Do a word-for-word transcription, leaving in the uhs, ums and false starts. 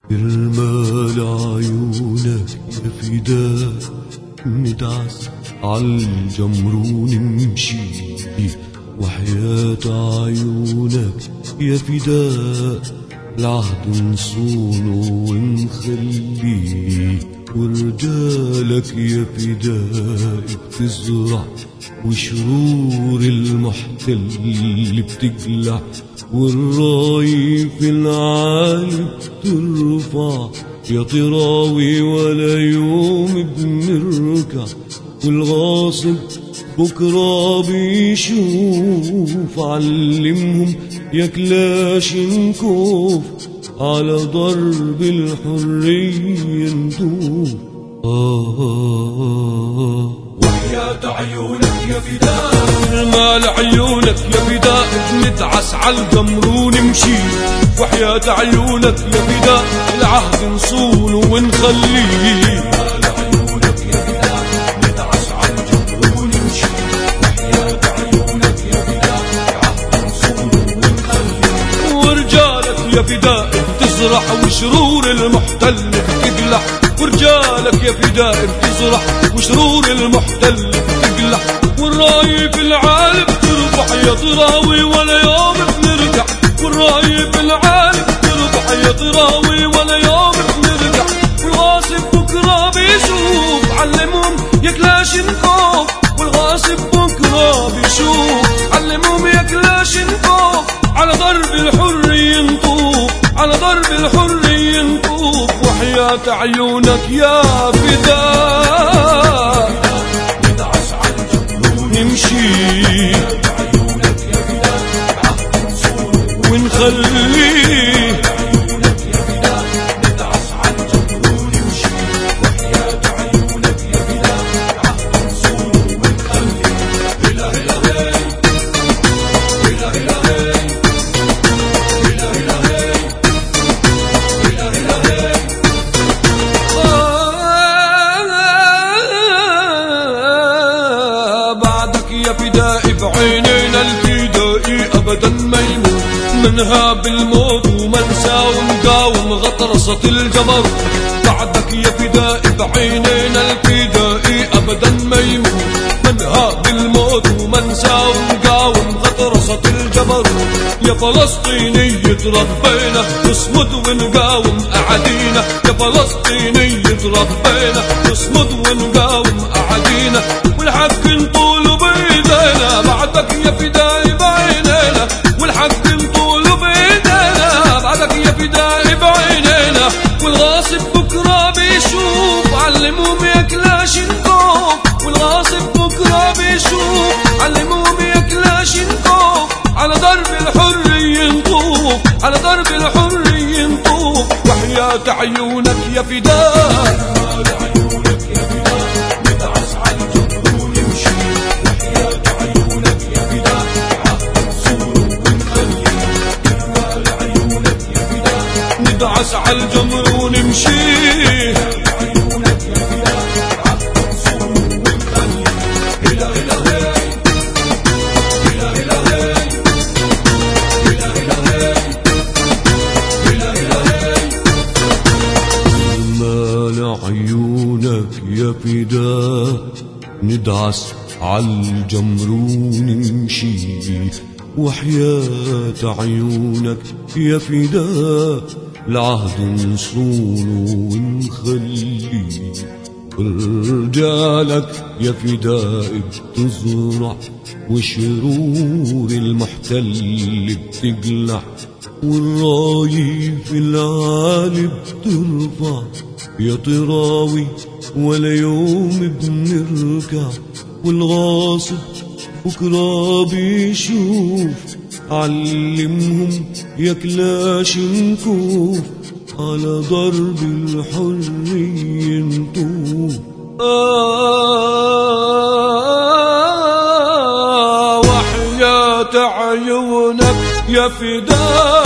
برمال عيونك يا فداء ندعس عالجمر ونمشي، وحياة عيونك يا فداء العهد نصونه ونخليه، ورجالك يا فداء بتزرع وشرور المحتل بتقلع، والراية في العالي بترفع يا طراوي ولا يوم بنركع، والغاصب بكرة بيشوف علمهم يا كلاشنكوف على ضرب الحرية ندوف. آه آه وحياة عيونك يا فداء مال عيونك يا فداء ندعس عالجمر ونمشي، وحياة عيونك يا فداء العهد نصونه ونخليه. مال عيونك يا فداء ندعس عالجمر ونمشي، وحياة عيونك يا فداء العهد نصونه ونخليه، ورجالك يا فداء بتزرع وشرور المحتل بتقلع، ورجالك يا فداء بتزرع وشرور المحتل بتقلع، والراية في العالي بترفع يا طراوي ولا يوم بنرجع، والراية في العالي بترفع يا طراوي ولا يوم بنرجع، والغاصب بكرة بيشوف علمهم يا كلاشنكوف، والغاصب بكرة بيشوف علمهم يا كلاشنكوف على ضرب الحرية نطوف، على ضرب الحرية نطوف. وحياة عيونك يا فداء ندعس عالجمر نمشي، عيونك يا فداء العهد نصونه ونخليه. عيونك يا فداء ندعس عالجمر ونمشي، وحياة عيونك يا فداء العهد نصونه ونخليه. هلا هلا هي هلا هلا هي هلا هلا هي هلا هلا هي. بعدك يا فدائي بعينينا الفدائي أبدا ما يموت، منها بالموت ومنسى ومقاوم غطرسة الجبر. بعدك يا فدائي بعينينا الفدائي أبدا ما يموت، منها بالموت ومنسى ومقاوم غطرسة الجبر. يا فلسطيني تربينا نصمد ونقاوم أعادينا، يا فلسطيني تربينا نصمد ونقاوم أعادينا، والحق نطول بيدينا. بعدك يا فدائي بعينينا والحق نطول بيدينا، بعدك يا فدائي بعينينا، والغاصب بكرة بيشوف علمهم يا كلاشنكوف، والغاصب بكرة بيشوف علمهم يا كلاشنكوف على ضرب الحرية نطوف، على ضرب الحرية نطوف. وحياة عيونك يا فداء مال عيونك يا فداء ندعس عالجمر ونمشي، وحياة عيونك يا فداء العهد نصونه ونخليه. مال عيونك يا فداء ندعس عالجمر ونمشي، عيونك يا فداء العهد نصونه ونخليه. هلا هلا هي هلا هلا هي هلا هلا هي هلا هلا هي. مال عيونك يا فداء ندعس عالجمر ونمشي، وحياة عيونك يا فداء العهد نصونه ونخليه، ورجالك يا فداء بتزرع وشرور المحتل بتقلع، والراية في العالي بترفع يا طراوي ولا يوم بنركع، والغاصب بكرة بيشوف علمهم يا كلاشنكوف على ضرب الحرية نطوف. آه وحياة عيونك يا فداء